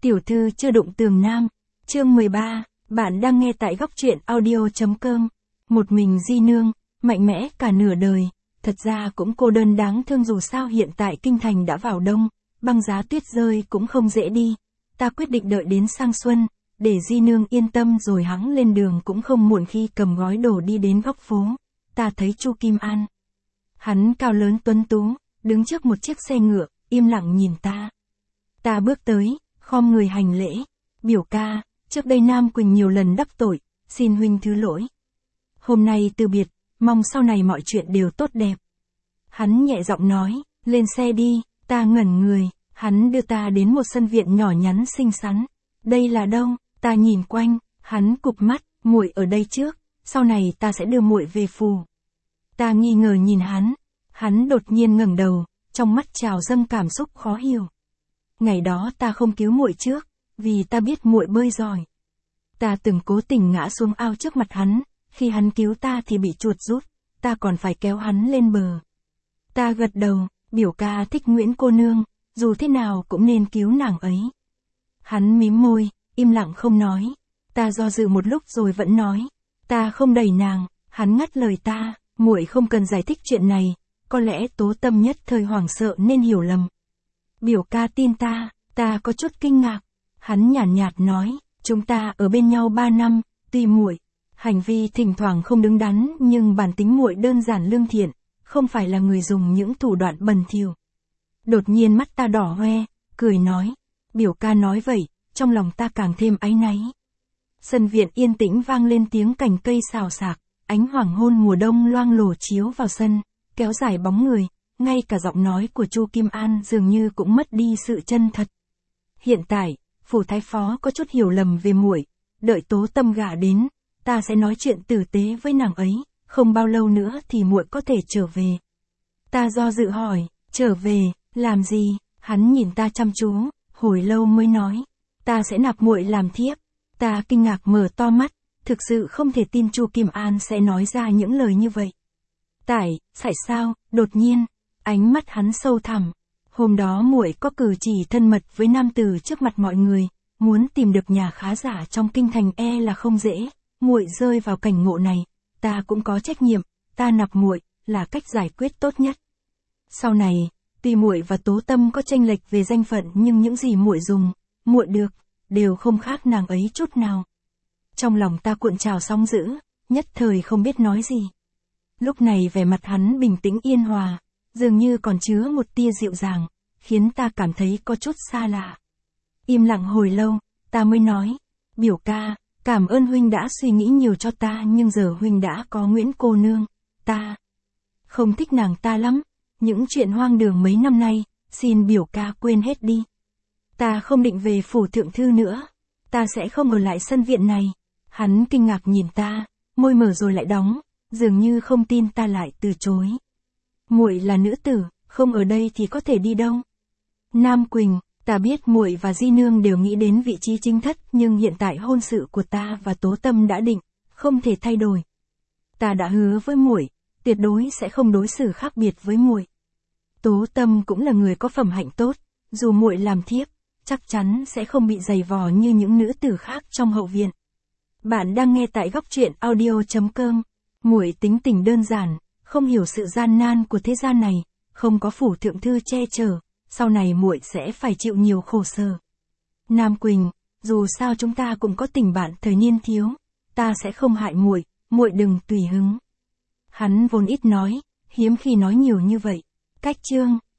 Tiểu thư chưa đụng tường nam. Chương 13, bạn đang nghe tại góc truyện audio.com. Một mình Di Nương, mạnh mẽ cả nửa đời, thật ra cũng cô đơn đáng thương dù sao hiện tại kinh thành đã vào đông, băng giá tuyết rơi cũng không dễ đi. Ta quyết định đợi đến sang xuân, để Di Nương yên tâm rồi hẵng lên đường cũng không muộn. Khi cầm gói đồ đi đến góc phố, ta thấy Chu Kim An. Hắn cao lớn tuấn tú, đứng trước một chiếc xe ngựa, im lặng nhìn ta. Ta bước tới, khom người hành lễ. Biểu ca, trước đây Nam Quỳnh nhiều lần đắc tội, xin huynh thứ lỗi. Hôm nay từ biệt, mong sau này mọi chuyện đều tốt đẹp. Hắn nhẹ giọng nói, lên xe đi. Ta ngẩn người, hắn đưa ta đến một sân viện nhỏ nhắn xinh xắn. Đây là đâu? Ta nhìn quanh, hắn cụp mắt, muội ở đây trước, sau này ta sẽ đưa muội về phủ. Ta nghi ngờ nhìn hắn đột nhiên ngẩng đầu, trong mắt trào dâng cảm xúc khó hiểu. Ngày đó ta không cứu muội trước, vì ta biết muội bơi giỏi. Ta từng cố tình ngã xuống ao trước mặt hắn, khi hắn cứu ta thì bị chuột rút, ta còn phải kéo hắn lên bờ. Ta gật đầu, biểu ca thích Nguyễn cô nương, dù thế nào cũng nên cứu nàng ấy. Hắn mím môi, im lặng không nói. Ta do dự một lúc rồi vẫn nói, ta không đẩy nàng. Hắn ngắt lời ta, muội không cần giải thích chuyện này, có lẽ Tố Tâm nhất thời hoảng sợ nên hiểu lầm. Biểu ca tin ta. Ta có chút kinh ngạc. Hắn nhàn nhạt nói, chúng ta ở bên nhau 3 năm, tuy muội hành vi thỉnh thoảng không đứng đắn nhưng bản tính muội đơn giản lương thiện, không phải là người dùng những thủ đoạn bẩn thỉu. Đột nhiên mắt ta đỏ hoe, cười nói, biểu ca nói vậy, trong lòng ta càng thêm áy náy. Sân viện yên tĩnh vang lên tiếng cành cây xào xạc, ánh hoàng hôn mùa đông loang lổ chiếu vào sân, kéo dài bóng người, ngay cả giọng nói của Chu Kim An dường như cũng mất đi sự chân thật. Hiện tại, phủ thái phó có chút hiểu lầm về muội, đợi Tố Tâm gả đến, ta sẽ nói chuyện tử tế với nàng ấy, không bao lâu nữa thì muội có thể trở về. Ta do dự hỏi, trở về, làm gì? Hắn nhìn ta chăm chú, hồi lâu mới nói, ta sẽ nạp muội làm thiếp. Ta kinh ngạc mở to mắt, thực sự không thể tin Chu Kim An sẽ nói ra những lời như vậy. Tại sao? Đột nhiên, ánh mắt hắn sâu thẳm. Hôm đó muội có cử chỉ thân mật với nam tử trước mặt mọi người, muốn tìm được nhà khá giả trong kinh thành là không dễ. Muội rơi vào cảnh ngộ này, ta cũng có trách nhiệm, ta nạp muội là cách giải quyết tốt nhất. Sau này, tuy muội và Tố Tâm có chênh lệch về danh phận nhưng những gì muội dùng, muội được, đều không khác nàng ấy chút nào. Trong lòng ta cuộn trào sóng dữ, nhất thời không biết nói gì. Lúc này vẻ mặt hắn bình tĩnh yên hòa, dường như còn chứa một tia dịu dàng, khiến ta cảm thấy có chút xa lạ. Im lặng hồi lâu, ta mới nói, biểu ca, cảm ơn huynh đã suy nghĩ nhiều cho ta nhưng giờ huynh đã có Nguyễn cô nương, ta không thích nàng ta lắm, những chuyện hoang đường mấy năm nay, xin biểu ca quên hết đi. Ta không định về phủ thượng thư nữa, ta sẽ không ở lại sân viện này. Hắn kinh ngạc nhìn ta, môi mở rồi lại đóng, dường như không tin ta lại từ chối. Muội là nữ tử, không ở đây thì có thể đi đâu? Nam Quỳnh, ta biết muội và Di Nương đều nghĩ đến vị trí chính thất nhưng hiện tại hôn sự của ta và Tố Tâm đã định, không thể thay đổi. Ta đã hứa với muội, tuyệt đối sẽ không đối xử khác biệt với muội. Tố Tâm cũng là người có phẩm hạnh tốt, dù muội làm thiếp, chắc chắn sẽ không bị giày vò như những nữ tử khác trong hậu viện. Bạn đang nghe tại góc truyện audio.com. Muội tính tình đơn giản, không hiểu sự gian nan của thế gian này, không có phủ thượng thư che chở, sau này muội sẽ phải chịu nhiều khổ sở. Nam Quỳnh, dù sao chúng ta cũng có tình bạn thời niên thiếu, ta sẽ không hại muội, muội đừng tùy hứng. Hắn vốn ít nói, hiếm khi nói nhiều như vậy. Cách chương